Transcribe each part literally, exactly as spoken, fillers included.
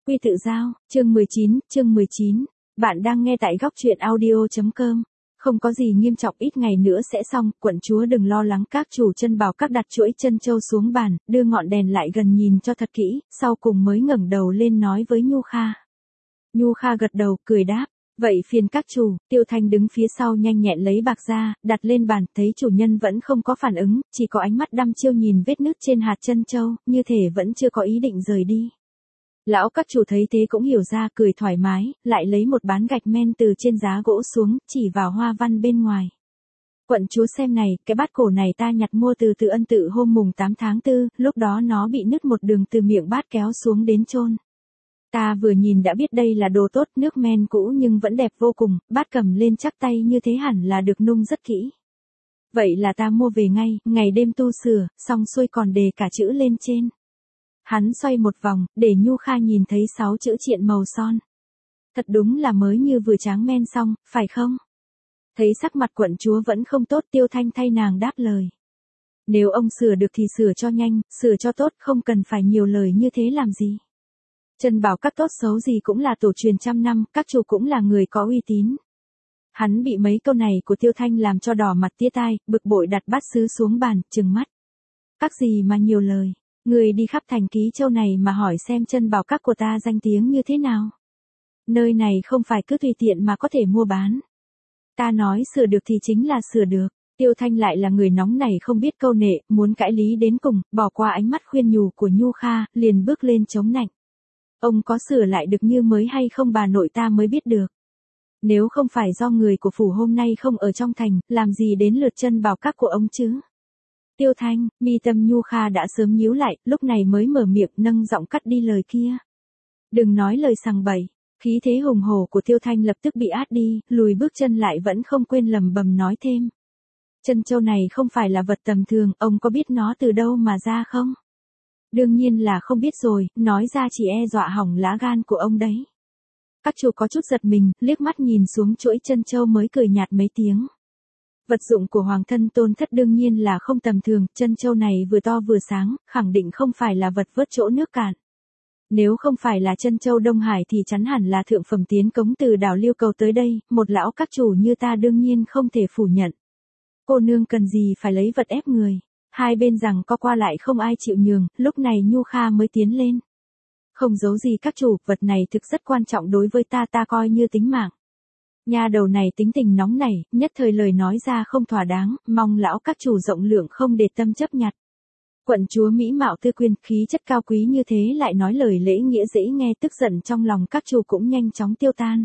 Quy tự giao, chương mười chín, chương mười chín. Bạn đang nghe tại góc truyện audio.com. Không có gì nghiêm trọng, ít ngày nữa sẽ xong, quận chúa đừng lo lắng. Các chủ chân bảo các đặt chuỗi chân châu xuống bàn, đưa ngọn đèn lại gần nhìn cho thật kỹ, sau cùng mới ngẩng đầu lên nói với Nhu Kha. Nhu Kha gật đầu, cười đáp. Vậy phiền các chủ. Tiêu Thanh đứng phía sau nhanh nhẹn lấy bạc ra, đặt lên bàn, thấy chủ nhân vẫn không có phản ứng, chỉ có ánh mắt đăm chiêu nhìn vết nứt trên hạt chân châu, như thể vẫn chưa có ý định rời đi. Lão các chủ thấy thế cũng hiểu ra, cười thoải mái, lại lấy một bán gạch men từ trên giá gỗ xuống, chỉ vào hoa văn bên ngoài. Quận chúa xem này, cái bát cổ này ta nhặt mua từ Từ Ân Tự hôm mùng tám tháng tư, lúc đó nó bị nứt một đường từ miệng bát kéo xuống đến chôn. Ta vừa nhìn đã biết đây là đồ tốt, nước men cũ nhưng vẫn đẹp vô cùng, bát cầm lên chắc tay như thế hẳn là được nung rất kỹ. Vậy là ta mua về ngay, ngày đêm tu sửa, xong xuôi còn đề cả chữ lên trên. Hắn xoay một vòng, để Nhu Kha nhìn thấy sáu chữ triện màu son. Thật đúng là mới như vừa tráng men xong, phải không? Thấy sắc mặt quận chúa vẫn không tốt, Tiêu Thanh thay nàng đáp lời. Nếu ông sửa được thì sửa cho nhanh, sửa cho tốt, không cần phải nhiều lời như thế làm gì. Chân bảo các tốt xấu gì cũng là tổ truyền trăm năm, các chủ cũng là người có uy tín. Hắn bị mấy câu này của Tiêu Thanh làm cho đỏ mặt tía tai, bực bội đặt bát sứ xuống bàn, trừng mắt. Các gì mà nhiều lời. Người đi khắp thành Ký Châu này mà hỏi xem chân bảo các của ta danh tiếng như thế nào. Nơi này không phải cứ tùy tiện mà có thể mua bán. Ta nói sửa được thì chính là sửa được. Tiêu Thanh lại là người nóng này không biết câu nệ, muốn cãi lý đến cùng, bỏ qua ánh mắt khuyên nhủ của Nhu Kha, liền bước lên chống nạnh. Ông có sửa lại được như mới hay không bà nội ta mới biết được. Nếu không phải do người của phủ hôm nay không ở trong thành, làm gì đến lượt chân bảo các của ông chứ? Tiêu Thanh, mi tâm Nhu Kha đã sớm nhíu lại, lúc này mới mở miệng nâng giọng cắt đi lời kia. Đừng nói lời sằng bậy. Khí thế hùng hổ của Tiêu Thanh lập tức bị át đi, lùi bước chân lại vẫn không quên lầm bầm nói thêm. Chân châu này không phải là vật tầm thường, ông có biết nó từ đâu mà ra không? Đương nhiên là không biết rồi, nói ra chỉ e dọa hỏng lá gan của ông đấy. Các chủ có chút giật mình, liếc mắt nhìn xuống chuỗi chân châu mới cười nhạt mấy tiếng. Vật dụng của hoàng thân tôn thất đương nhiên là không tầm thường, chân châu này vừa to vừa sáng, khẳng định không phải là vật vớt chỗ nước cạn. Nếu không phải là chân châu Đông Hải thì chắn hẳn là thượng phẩm tiến cống từ đảo Liêu Cầu tới đây, một lão các chủ như ta đương nhiên không thể phủ nhận. Cô nương cần gì phải lấy vật ép người. Hai bên rằng co qua lại không ai chịu nhường, lúc này Nhu Kha mới tiến lên. Không giấu gì các chủ, vật này thực rất quan trọng đối với ta, ta coi như tính mạng. Nhà đầu này tính tình nóng nảy, nhất thời lời nói ra không thỏa đáng, mong lão các chủ rộng lượng không để tâm chấp nhặt. Quận chúa mỹ mạo tư quyên, khí chất cao quý như thế lại nói lời lễ nghĩa dễ nghe, tức giận trong lòng các chủ cũng nhanh chóng tiêu tan.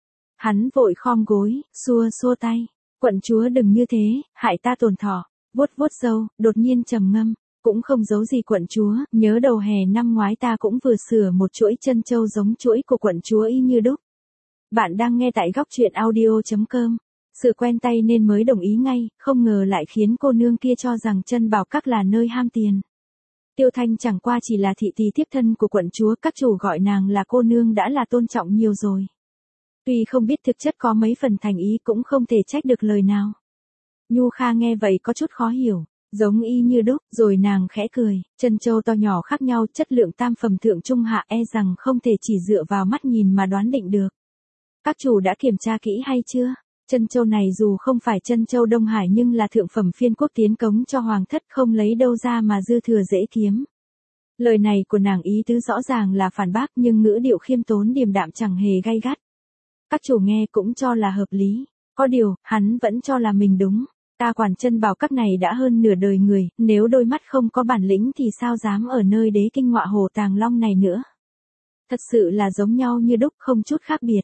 Hắn vội khom gối, xua xua tay. Quận chúa đừng như thế, hại ta tổn thọ. Vuốt vuốt râu, đột nhiên trầm ngâm, cũng không giấu gì quận chúa, nhớ đầu hè năm ngoái ta cũng vừa sửa một chuỗi chân châu giống chuỗi của quận chúa y như đúc. Bạn đang nghe tại góc truyện audio.com. Sự quen tay nên mới đồng ý ngay, không ngờ lại khiến cô nương kia cho rằng chân bảo các là nơi ham tiền. Tiêu Thanh chẳng qua chỉ là thị tỳ thiếp thân của quận chúa, các chủ gọi nàng là cô nương đã là tôn trọng nhiều rồi. Tuy không biết thực chất có mấy phần thành ý cũng không thể trách được lời nào. Nhu Kha nghe vậy có chút khó hiểu, giống y như đúc, rồi nàng khẽ cười, chân châu to nhỏ khác nhau, chất lượng tam phẩm thượng trung hạ e rằng không thể chỉ dựa vào mắt nhìn mà đoán định được. Các chủ đã kiểm tra kỹ hay chưa? Chân châu này dù không phải chân châu Đông Hải nhưng là thượng phẩm phiên quốc tiến cống cho hoàng thất, không lấy đâu ra mà dư thừa dễ kiếm. Lời này của nàng ý tứ rõ ràng là phản bác nhưng ngữ điệu khiêm tốn điềm đạm chẳng hề gay gắt. Các chủ nghe cũng cho là hợp lý, có điều, hắn vẫn cho là mình đúng. Ta quản chân bảo các này đã hơn nửa đời người, nếu đôi mắt không có bản lĩnh thì sao dám ở nơi đế kinh ngọa hồ Tàng Long này nữa. Thật sự là giống nhau như đúc, không chút khác biệt.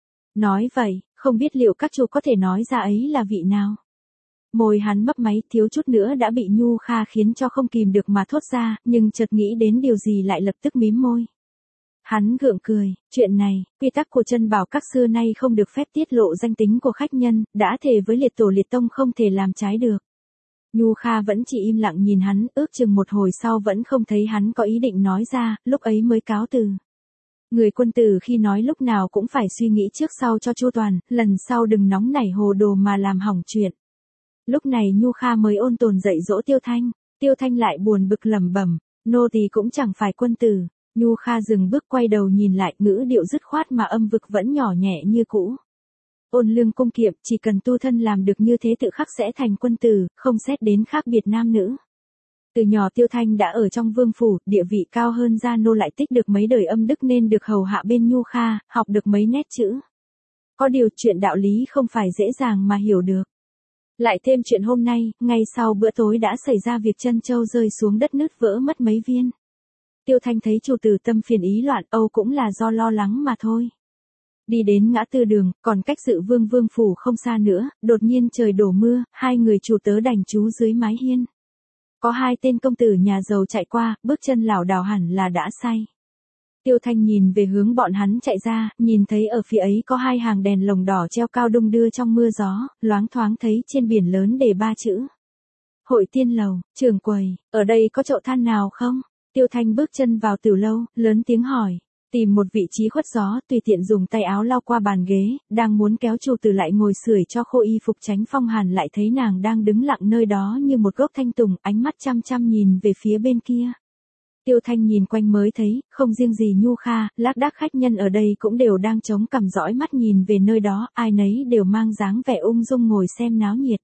Nói vậy, không biết liệu các chủ có thể nói ra ấy là vị nào. Môi hắn mấp máy, thiếu chút nữa đã bị Nhu Kha khiến cho không kìm được mà thốt ra, nhưng chợt nghĩ đến điều gì lại lập tức mím môi. Hắn gượng cười, chuyện này, quy tắc của chân bảo các xưa nay không được phép tiết lộ danh tính của khách nhân, đã thề với liệt tổ liệt tông không thể làm trái được. Nhu Kha vẫn chỉ im lặng nhìn hắn, ước chừng một hồi sau vẫn không thấy hắn có ý định nói ra, lúc ấy mới cáo từ. Người quân tử khi nói lúc nào cũng phải suy nghĩ trước sau cho chu toàn, lần sau đừng nóng nảy hồ đồ mà làm hỏng chuyện. Lúc này Nhu Kha mới ôn tồn dạy dỗ Tiêu Thanh, Tiêu Thanh lại buồn bực lẩm bẩm, nô tỳ cũng chẳng phải quân tử. Nhu Kha dừng bước quay đầu nhìn lại, ngữ điệu dứt khoát mà âm vực vẫn nhỏ nhẹ như cũ. Ôn lương cung kiệm, chỉ cần tu thân làm được như thế tự khắc sẽ thành quân tử, không xét đến khác biệt nam nữ. Từ nhỏ Tiêu Thanh đã ở trong vương phủ, địa vị cao hơn Gia Nô lại tích được mấy đời âm đức nên được hầu hạ bên Nhu Kha, học được mấy nét chữ. Có điều chuyện đạo lý không phải dễ dàng mà hiểu được. Lại thêm chuyện hôm nay, ngay sau bữa tối đã xảy ra việc chân châu rơi xuống đất nứt vỡ mất mấy viên. Tiêu Thanh thấy chủ tử tâm phiền ý loạn, âu cũng là do lo lắng mà thôi. Đi đến ngã tư đường, còn cách Dự Vương vương phủ không xa nữa, đột nhiên trời đổ mưa, hai người chủ tớ đành trú dưới mái hiên. Có hai tên công tử nhà giàu chạy qua, bước chân lảo đảo hẳn là đã say. Tiêu Thanh nhìn về hướng bọn hắn chạy ra, nhìn thấy ở phía ấy có hai hàng đèn lồng đỏ treo cao đung đưa trong mưa gió, loáng thoáng thấy trên biển lớn đề ba chữ. Hội Tiên Lầu, Trường Quầy, ở đây có chậu than nào không? Tiêu Thanh bước chân vào tiểu lâu, lớn tiếng hỏi. Tìm một vị trí khuất gió, tùy tiện dùng tay áo lau qua bàn ghế, đang muốn kéo chủ tử lại ngồi sưởi cho khô y phục tránh phong hàn, lại thấy nàng đang đứng lặng nơi đó như một gốc thanh tùng, ánh mắt chăm chăm nhìn về phía bên kia. Tiêu Thanh nhìn quanh mới thấy, không riêng gì Nhu Kha, lác đác khách nhân ở đây cũng đều đang chống cằm dõi mắt nhìn về nơi đó, ai nấy đều mang dáng vẻ ung dung ngồi xem náo nhiệt.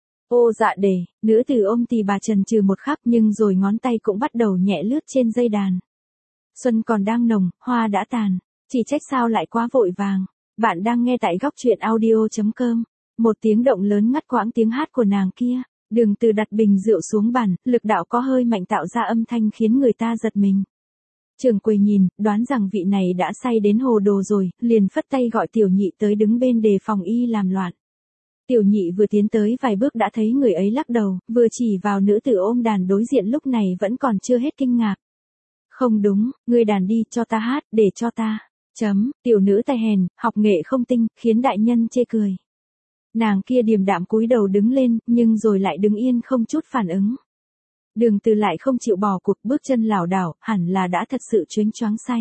Ô Dạ Đề, nữ tử ôm tỳ bà trần trừ một khắc nhưng rồi ngón tay cũng bắt đầu nhẹ lướt trên dây đàn. Xuân còn đang nồng, hoa đã tàn, chỉ trách sao lại quá vội vàng. Bạn đang nghe tại góc truyện audio chấm com. Một tiếng động lớn ngắt quãng tiếng hát của nàng kia. Đường Từ đặt bình rượu xuống bàn, lực đạo có hơi mạnh tạo ra âm thanh khiến người ta giật mình. Trường Quầy nhìn, đoán rằng vị này đã say đến hồ đồ rồi, liền phất tay gọi Tiểu Nhị tới đứng bên đề phòng y làm loạn. Tiểu Nhị vừa tiến tới vài bước đã thấy người ấy lắc đầu, vừa chỉ vào nữ tử ôm đàn đối diện lúc này vẫn còn chưa hết kinh ngạc. Không đúng, ngươi đàn đi, cho ta hát, để cho ta. Chấm, tiểu nữ tài hèn, học nghệ không tinh, khiến đại nhân chê cười. Nàng kia điềm đạm cúi đầu đứng lên, nhưng rồi lại đứng yên không chút phản ứng. Đường Từ lại không chịu bỏ cuộc, bước chân lảo đảo, hẳn là đã thật sự choáng choáng say.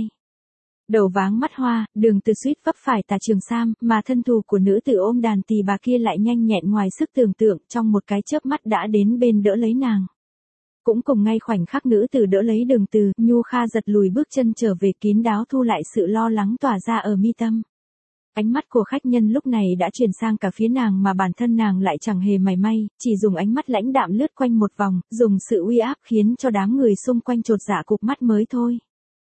Đầu váng mắt hoa, Đường Từ suýt vấp phải tà trường sam, mà thân thù của nữ tử ôm đàn tỳ bà kia lại nhanh nhẹn ngoài sức tưởng tượng, trong một cái chớp mắt đã đến bên đỡ lấy nàng. Cũng cùng ngay khoảnh khắc nữ tử đỡ lấy Đường Từ, Nhu Kha giật lùi bước chân trở về, kín đáo thu lại sự lo lắng tỏa ra ở mi tâm. Ánh mắt của khách nhân lúc này đã chuyển sang cả phía nàng mà bản thân nàng lại chẳng hề mảy may, chỉ dùng ánh mắt lãnh đạm lướt quanh một vòng, dùng sự uy áp khiến cho đám người xung quanh chột dạ cụp mắt mới thôi.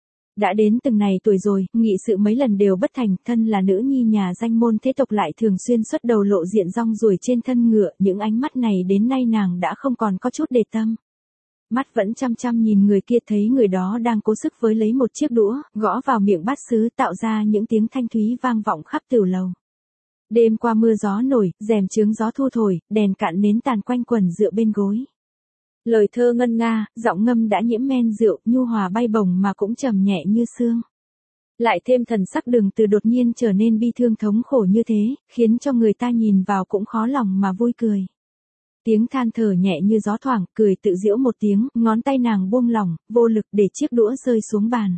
Đã đến từng này tuổi rồi, nghị sự mấy lần đều bất thành, thân là nữ nhi nhà danh môn thế tộc lại thường xuyên xuất đầu lộ diện rong ruổi trên thân ngựa, những ánh mắt này đến nay nàng đã không còn có chút để tâm. Mắt vẫn chăm chăm nhìn người kia, thấy người đó đang cố sức với lấy một chiếc đũa, gõ vào miệng bát sứ tạo ra những tiếng thanh thúy vang vọng khắp tiểu lầu. Đêm qua mưa gió nổi, rèm chướng gió thu thổi, đèn cạn nến tàn quanh quần dựa bên gối. Lời thơ ngân nga, giọng ngâm đã nhiễm men rượu, nhu hòa bay bổng mà cũng trầm nhẹ như sương. Lại thêm thần sắc Đường Từ đột nhiên trở nên bi thương thống khổ như thế, khiến cho người ta nhìn vào cũng khó lòng mà vui cười. Tiếng than thở nhẹ như gió thoảng, cười tự giễu một tiếng, ngón tay nàng buông lỏng, vô lực để chiếc đũa rơi xuống bàn.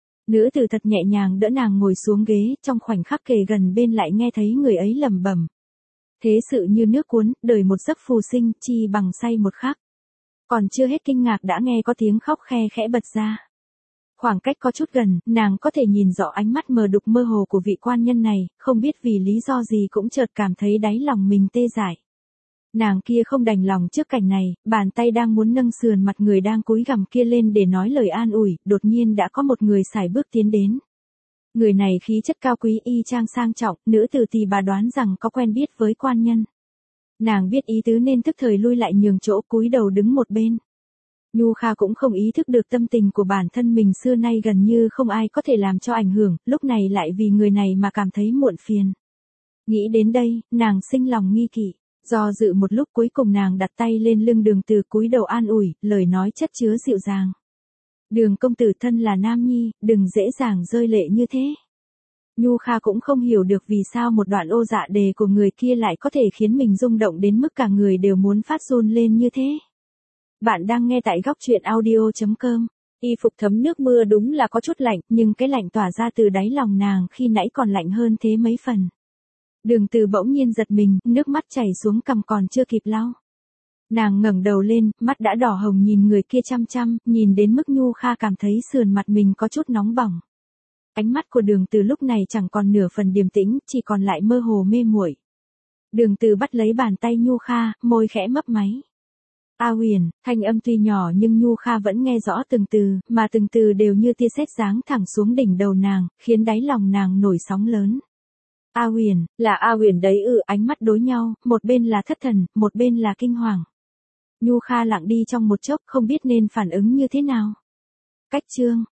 Nữ tử thật nhẹ nhàng đỡ nàng ngồi xuống ghế, trong khoảnh khắc kề gần bên lại nghe thấy người ấy lẩm bẩm. Thế sự như nước cuốn, đời một giấc phù sinh, chi bằng say một khắc. Còn chưa hết kinh ngạc đã nghe có tiếng khóc khe khẽ bật ra. Khoảng cách có chút gần, nàng có thể nhìn rõ ánh mắt mờ đục mơ hồ của vị quan nhân này, không biết vì lý do gì cũng chợt cảm thấy đáy lòng mình tê dại. Nàng kia không đành lòng trước cảnh này, bàn tay đang muốn nâng sườn mặt người đang cúi gằm kia lên để nói lời an ủi, đột nhiên đã có một người sải bước tiến đến. Người này khí chất cao quý y trang sang trọng, nữ tử tỳ bà đoán rằng có quen biết với quan nhân. Nàng biết ý tứ nên tức thời lui lại nhường chỗ, cúi đầu đứng một bên. Nhu Kha cũng không ý thức được tâm tình của bản thân mình xưa nay gần như không ai có thể làm cho ảnh hưởng, lúc này lại vì người này mà cảm thấy muộn phiền. Nghĩ đến đây, nàng sinh lòng nghi kỵ. Do dự một lúc cuối cùng nàng đặt tay lên lưng Đường Từ cúi đầu an ủi, lời nói chất chứa dịu dàng. Đường công tử thân là nam nhi, đừng dễ dàng rơi lệ như thế. Nhu Kha cũng không hiểu được vì sao một đoạn ô dạ đề của người kia lại có thể khiến mình rung động đến mức cả người đều muốn phát run lên như thế. Bạn đang nghe tại góc truyện audio chấm com. Y phục thấm nước mưa đúng là có chút lạnh, nhưng cái lạnh tỏa ra từ đáy lòng nàng khi nãy còn lạnh hơn thế mấy phần. Đường Từ bỗng nhiên giật mình, nước mắt chảy xuống cằm còn chưa kịp lau. Nàng ngẩng đầu lên, mắt đã đỏ hồng nhìn người kia chăm chăm, nhìn đến mức Nhu Kha cảm thấy sườn mặt mình có chút nóng bỏng. Ánh mắt của Đường Từ lúc này chẳng còn nửa phần điềm tĩnh, chỉ còn lại mơ hồ mê muội. Đường Từ bắt lấy bàn tay Nhu Kha, môi khẽ mấp máy. A Huyền, thanh âm tuy nhỏ nhưng Nhu Kha vẫn nghe rõ từng từ, mà từng từ đều như tia sét giáng thẳng xuống đỉnh đầu nàng, khiến đáy lòng nàng nổi sóng lớn. A Huyền, là A Huyền đấy ư? Ánh mắt đối nhau, một bên là thất thần, một bên là kinh hoàng. Nhu Kha lặng đi trong một chốc, không biết nên phản ứng như thế nào. Cách chương